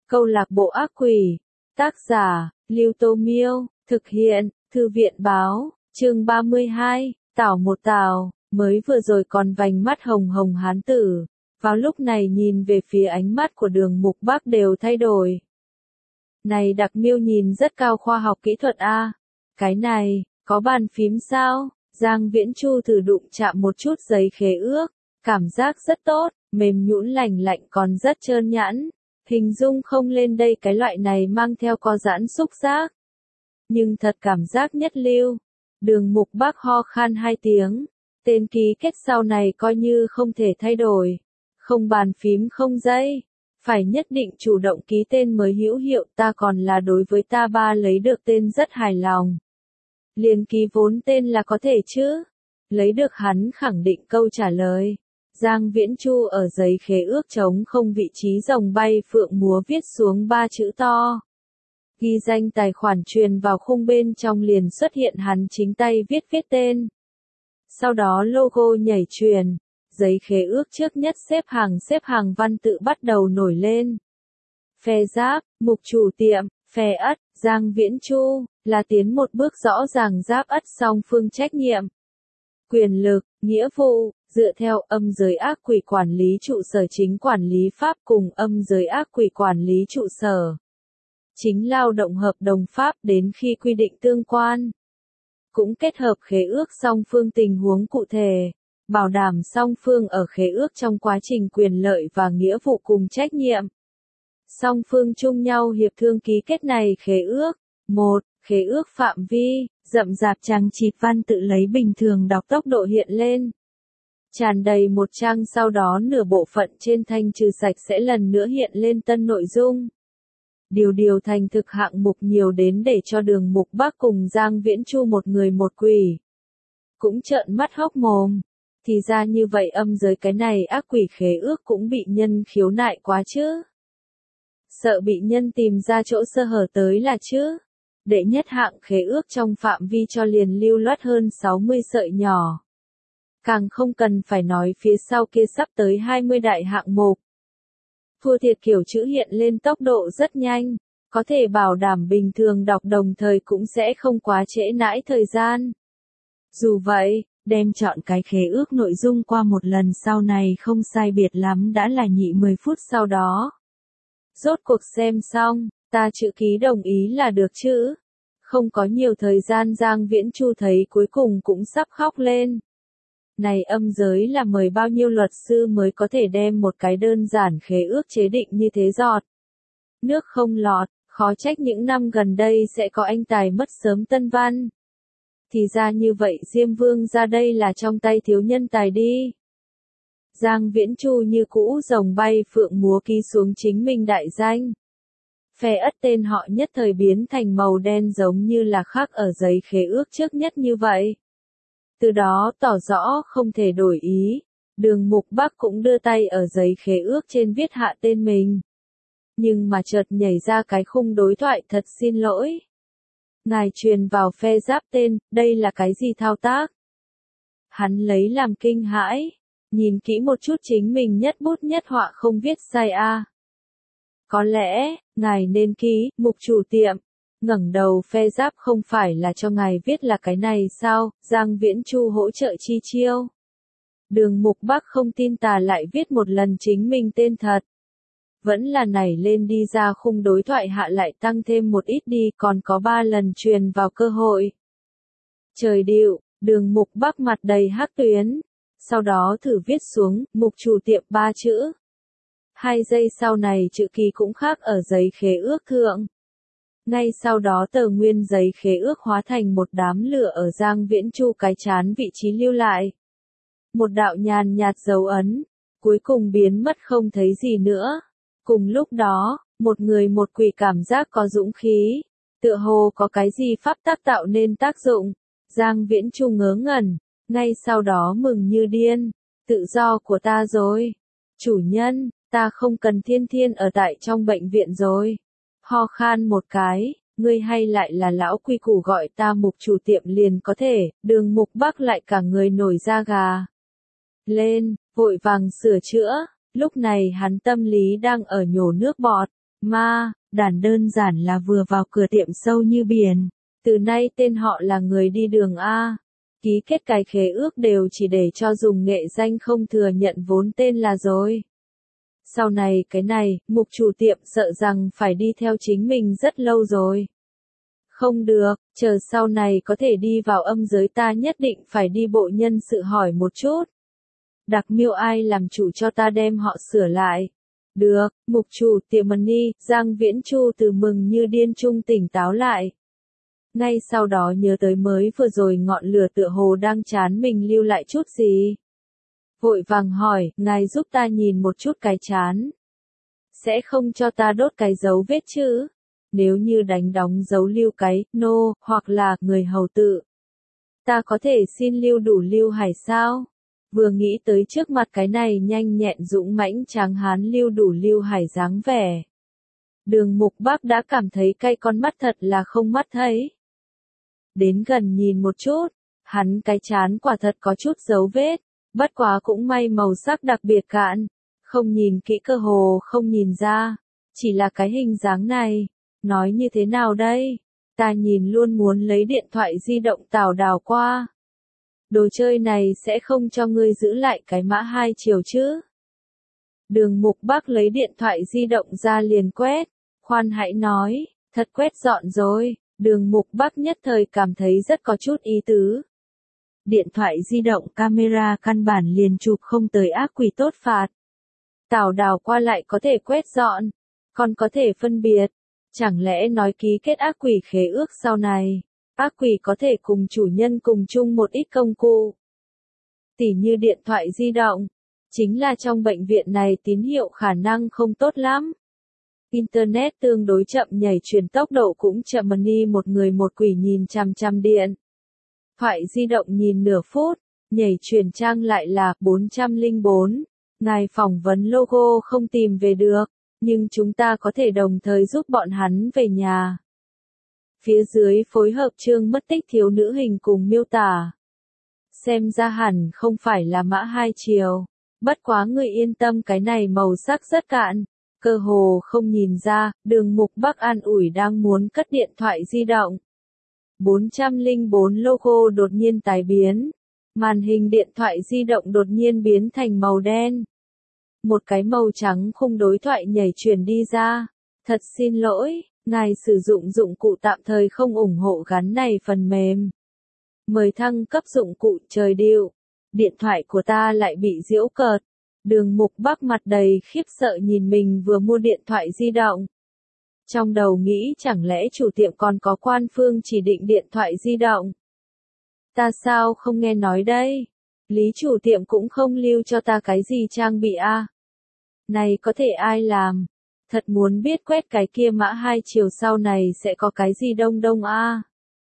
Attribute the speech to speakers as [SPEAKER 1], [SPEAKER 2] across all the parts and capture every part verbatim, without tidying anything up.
[SPEAKER 1] Câu lạc bộ ác quỷ. Tác giả, Lưu Tô Miêu. Thực hiện, Thư viện Báo. Chương ba mươi hai, Tảo một Tảo. Mới vừa rồi còn vành mắt hồng hồng hán tử. Vào lúc này nhìn về phía ánh mắt của Đường Mục Bắc đều thay đổi. Này Đặc Miêu nhìn rất cao khoa học kỹ thuật a. Cái này, có bàn phím sao? Giang Viễn Chu thử đụng chạm một chút giấy khế ước. Cảm giác rất tốt, mềm nhũn lành lạnh còn rất trơn nhẵn. Hình dung không lên đây cái loại này mang theo co giãn xúc giác. Nhưng thật cảm giác nhất lưu. Đường Mục Bắc ho khan hai tiếng. Tên ký kết sau này coi như không thể thay đổi. Không bàn phím không dây. Phải nhất định chủ động ký tên mới hữu hiệu, ta còn là đối với ta ba lấy được tên rất hài lòng. Liền ký vốn tên là có thể chứ? Lấy được hắn khẳng định câu trả lời. Giang Viễn Chu ở giấy khế ước trống không vị trí rồng bay phượng múa viết xuống ba chữ to. Ghi danh tài khoản truyền vào khung bên trong liền xuất hiện hắn chính tay viết viết tên. Sau đó logo nhảy truyền. Giấy khế ước trước nhất xếp hàng xếp hàng văn tự bắt đầu nổi lên. Phe Giáp, mục chủ tiệm, Phe Ất, Giang Viễn Chu, là tiến một bước rõ ràng Giáp Ất song phương trách nhiệm. Quyền lực, nghĩa vụ, dựa theo âm giới ác quỷ quản lý trụ sở chính quản lý pháp cùng âm giới ác quỷ quản lý trụ sở. Chính lao động hợp đồng pháp đến khi quy định tương quan. Cũng kết hợp khế ước song phương tình huống cụ thể. Bảo đảm song phương ở khế ước trong quá trình quyền lợi và nghĩa vụ cùng trách nhiệm. Song phương chung nhau hiệp thương ký kết này khế ước. một. Khế ước phạm vi, rậm rạp trang chịt văn tự lấy bình thường đọc tốc độ hiện lên. Tràn đầy một trang sau đó nửa bộ phận trên thanh trừ sạch sẽ lần nữa hiện lên tân nội dung. Điều điều thành thực hạng mục nhiều đến để cho Đường Mục Bắc cùng Giang Viễn Chu một người một quỷ. Cũng trợn mắt hốc mồm. Thì ra như vậy âm giới cái này ác quỷ khế ước cũng bị nhân khiếu nại quá chứ. Sợ bị nhân tìm ra chỗ sơ hở tới là chứ. Đệ nhất hạng khế ước trong phạm vi cho liền lưu loát hơn sáu mươi sợi nhỏ. Càng không cần phải nói phía sau kia sắp tới hai mươi đại hạng mục. Thua thiệt kiểu chữ hiện lên tốc độ rất nhanh, có thể bảo đảm bình thường đọc đồng thời cũng sẽ không quá trễ nãi thời gian. Dù vậy, đem chọn cái khế ước nội dung qua một lần sau này không sai biệt lắm đã là nhị mười phút sau đó. Rốt cuộc xem xong, ta chữ ký đồng ý là được chứ. Không có nhiều thời gian Giang Viễn Chu thấy cuối cùng cũng sắp khóc lên. Này âm giới là mời bao nhiêu luật sư mới có thể đem một cái đơn giản khế ước chế định như thế giọt. Nước không lọt, khó trách những năm gần đây sẽ có anh tài mất sớm tân văn. Thì ra như vậy Diêm Vương ra đây là trong tay thiếu nhân tài đi. Giang Viễn Chu như cũ rồng bay phượng múa ký xuống chính mình đại danh. Phe Ất tên họ nhất thời biến thành màu đen giống như là khắc ở giấy khế ước trước nhất như vậy. Từ đó tỏ rõ không thể đổi ý. Đường Mục Bắc cũng đưa tay ở giấy khế ước trên viết hạ tên mình. Nhưng mà chợt nhảy ra cái khung đối thoại thật xin lỗi. Ngài truyền vào Phe Giáp tên, đây là cái gì thao tác? Hắn lấy làm kinh hãi. Nhìn kỹ một chút chính mình nhất bút nhất họa không viết sai a. À. Có lẽ, ngài nên ký, mục chủ tiệm. Ngẩng đầu Phe Giáp không phải là cho ngài viết là cái này sao, Giang Viễn Chu hỗ trợ chi chiêu. Đường Mục Bắc không tin tà lại viết một lần chính mình tên thật. Vẫn là nảy lên đi ra khung đối thoại hạ lại tăng thêm một ít đi còn có ba lần truyền vào cơ hội. Trời điệu, Đường Mục Bắc mặt đầy hắc tuyến. Sau đó thử viết xuống, mục chủ tiệm ba chữ. Hai giây sau này chữ ký cũng khác ở giấy khế ước thượng. Ngay sau đó tờ nguyên giấy khế ước hóa thành một đám lửa ở Giang Viễn Chu cái chán vị trí lưu lại. Một đạo nhàn nhạt dấu ấn, cuối cùng biến mất không thấy gì nữa. Cùng lúc đó, một người một quỷ cảm giác có dũng khí, tựa hồ có cái gì pháp tác tạo nên tác dụng. Giang Viễn Chu ngớ ngẩn, ngay sau đó mừng như điên, tự do của ta rồi. Chủ nhân, ta không cần thiên thiên ở tại trong bệnh viện rồi. Ho khan một cái, ngươi hay lại là lão quy củ gọi ta mục chủ tiệm liền có thể. Đường Mục Bắc lại cả người nổi da gà lên, vội vàng sửa chữa. Lúc này hắn tâm lý đang ở nhổ nước bọt. Ma, đàn đơn giản là vừa vào cửa tiệm sâu như biển. Từ nay tên họ là người đi đường A. Ký kết cái khế ước đều chỉ để cho dùng nghệ danh không thừa nhận vốn tên là rồi. Sau này cái này, mục chủ tiệm sợ rằng phải đi theo chính mình rất lâu rồi. Không được, chờ sau này có thể đi vào âm giới ta nhất định phải đi bộ nhân sự hỏi một chút. Đặc miêu ai làm chủ cho ta đem họ sửa lại. Được, mục chủ tiệm Money, Giang Viễn Chu từ mừng như điên trung tỉnh táo lại. Ngay sau đó nhớ tới mới vừa rồi ngọn lửa tựa hồ đang chán mình lưu lại chút gì. Vội vàng hỏi, ngài giúp ta nhìn một chút cái chán. Sẽ không cho ta đốt cái dấu vết chứ? Nếu như đánh đóng dấu lưu cái, nô, no, hoặc là, người hầu tự. Ta có thể xin lưu đủ lưu hải sao? Vừa nghĩ tới trước mặt cái này nhanh nhẹn dũng mãnh tráng hán lưu đủ lưu hải dáng vẻ. Đường Mục Bác đã cảm thấy cay con mắt thật là không mắt thấy. Đến gần nhìn một chút, hắn cái chán quả thật có chút dấu vết, bất quá cũng may màu sắc đặc biệt cạn, không nhìn kỹ cơ hồ không nhìn ra, chỉ là cái hình dáng này, nói như thế nào đây, ta nhìn luôn muốn lấy điện thoại di động tào đào qua. Đồ chơi này sẽ không cho ngươi giữ lại cái mã hai chiều chứ. Đường Mục Bác lấy điện thoại di động ra liền quét, khoan hãy nói, thật quét dọn rồi. Đường Mục Bác nhất thời cảm thấy rất có chút ý tứ. Điện thoại di động camera căn bản liền chụp không tới ác quỷ tốt phạt. Tào đào qua lại có thể quét dọn, còn có thể phân biệt. Chẳng lẽ nói ký kết ác quỷ khế ước sau này, ác quỷ có thể cùng chủ nhân cùng chung một ít công cụ. Tỉ như điện thoại di động, chính là trong bệnh viện này tín hiệu khả năng không tốt lắm. Internet tương đối chậm nhảy truyền tốc độ cũng chậm Money một người một quỷ nhìn chằm chằm điện. Thoại di động nhìn nửa phút, nhảy truyền trang lại là bốn trăm lẻ bốn. Ngài phỏng vấn logo không tìm về được, nhưng chúng ta có thể đồng thời giúp bọn hắn về nhà. Phía dưới phối hợp chương mất tích thiếu nữ hình cùng miêu tả. Xem ra hẳn không phải là mã hai chiều. Bất quá người yên tâm cái này màu sắc rất cạn. Cơ hồ không nhìn ra, Đường Mục Bác an ủi đang muốn cất điện thoại di động. bốn trăm lẻ bốn logo đột nhiên tái biến. Màn hình điện thoại di động đột nhiên biến thành màu đen. Một cái màu trắng khung đối thoại nhảy truyền đi ra. Thật xin lỗi, ngài sử dụng dụng cụ tạm thời không ủng hộ gắn này phần mềm. Mời thăng cấp dụng cụ trời điệu. Điện thoại của ta lại bị giễu cợt. Đường Mục Bác mặt đầy khiếp sợ nhìn mình vừa mua điện thoại di động. Trong đầu nghĩ chẳng lẽ chủ tiệm còn có quan phương chỉ định điện thoại di động. Ta sao không nghe nói đây? Lý chủ tiệm cũng không lưu cho ta cái gì trang bị a. À? Này có thể ai làm? Thật muốn biết quét cái kia mã hai chiều sau này sẽ có cái gì đông đông a. À?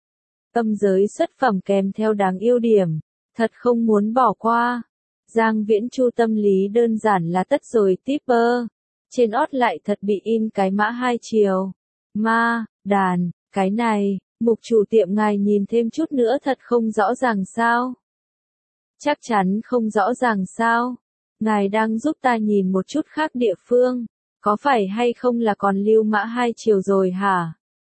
[SPEAKER 1] Âm giới xuất phẩm kèm theo đáng yêu điểm. Thật không muốn bỏ qua. Giang Viễn Chu tâm lý đơn giản là tất rồi tipper. Trên ót lại thật bị in cái mã hai chiều. Ma, đàn, cái này, mục chủ tiệm ngài nhìn thêm chút nữa thật không rõ ràng sao? Chắc chắn không rõ ràng sao? Ngài đang giúp ta nhìn một chút khác địa phương. Có phải hay không là còn lưu mã hai chiều rồi hả?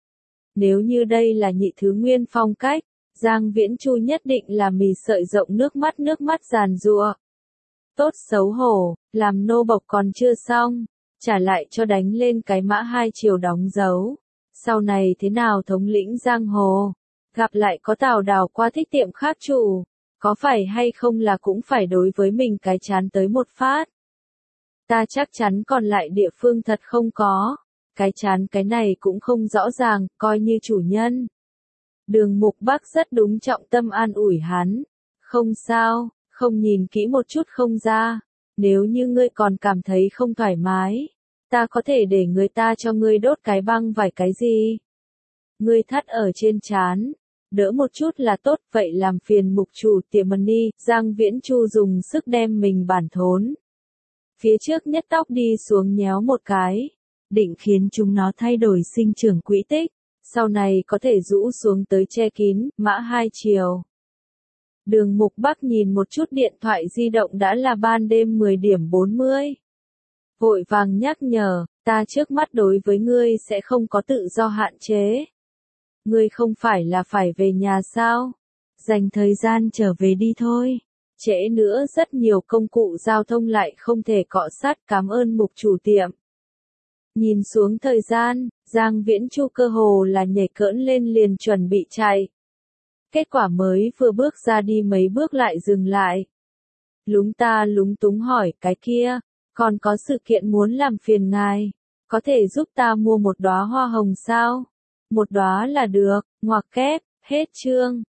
[SPEAKER 1] Nếu như đây là nhị thứ nguyên phong cách, Giang Viễn Chu nhất định là mì sợi rộng nước mắt nước mắt giàn giụa. Tốt xấu hổ, làm nô bộc còn chưa xong, trả lại cho đánh lên cái mã hai chiều đóng dấu. Sau này thế nào thống lĩnh giang hồ? Gặp lại có Tào Đào qua thích tiệm khác chủ, có phải hay không là cũng phải đối với mình cái chán tới một phát. Ta chắc chắn còn lại địa phương thật không có, cái chán cái này cũng không rõ ràng, coi như chủ nhân. Đường Mục Bác rất đúng trọng tâm an ủi hắn. Không sao, không nhìn kỹ một chút không ra. Nếu như ngươi còn cảm thấy không thoải mái, ta có thể để người ta cho ngươi đốt cái băng vải cái gì. Ngươi thắt ở trên trán, đỡ một chút là tốt, vậy làm phiền mục chủ tiệm Money. Giang Viễn Chu dùng sức đem mình bản thốn. Phía trước nhất tóc đi xuống nhéo một cái, định khiến chúng nó thay đổi sinh trưởng quỹ tích. Sau này có thể rũ xuống tới che kín, mã hai chiều. Đường Mục Bác nhìn một chút điện thoại di động đã là ban đêm mười điểm bốn mươi. vội vàng nhắc nhở, ta trước mắt đối với ngươi sẽ không có tự do hạn chế. Ngươi không phải là phải về nhà sao? Dành thời gian trở về đi thôi. Trễ nữa rất nhiều công cụ giao thông lại không thể cọ sát, cảm ơn mục chủ tiệm. Nhìn xuống thời gian, Giang Viễn Chu cơ hồ là nhảy cỡn lên liền chuẩn bị chạy. Kết quả mới vừa bước ra đi mấy bước lại dừng lại. Lúng ta lúng túng hỏi, cái kia, còn có sự kiện muốn làm phiền ngài, có thể giúp ta mua một đóa hoa hồng sao? Một đóa là được, ngoặc kép, hết chương.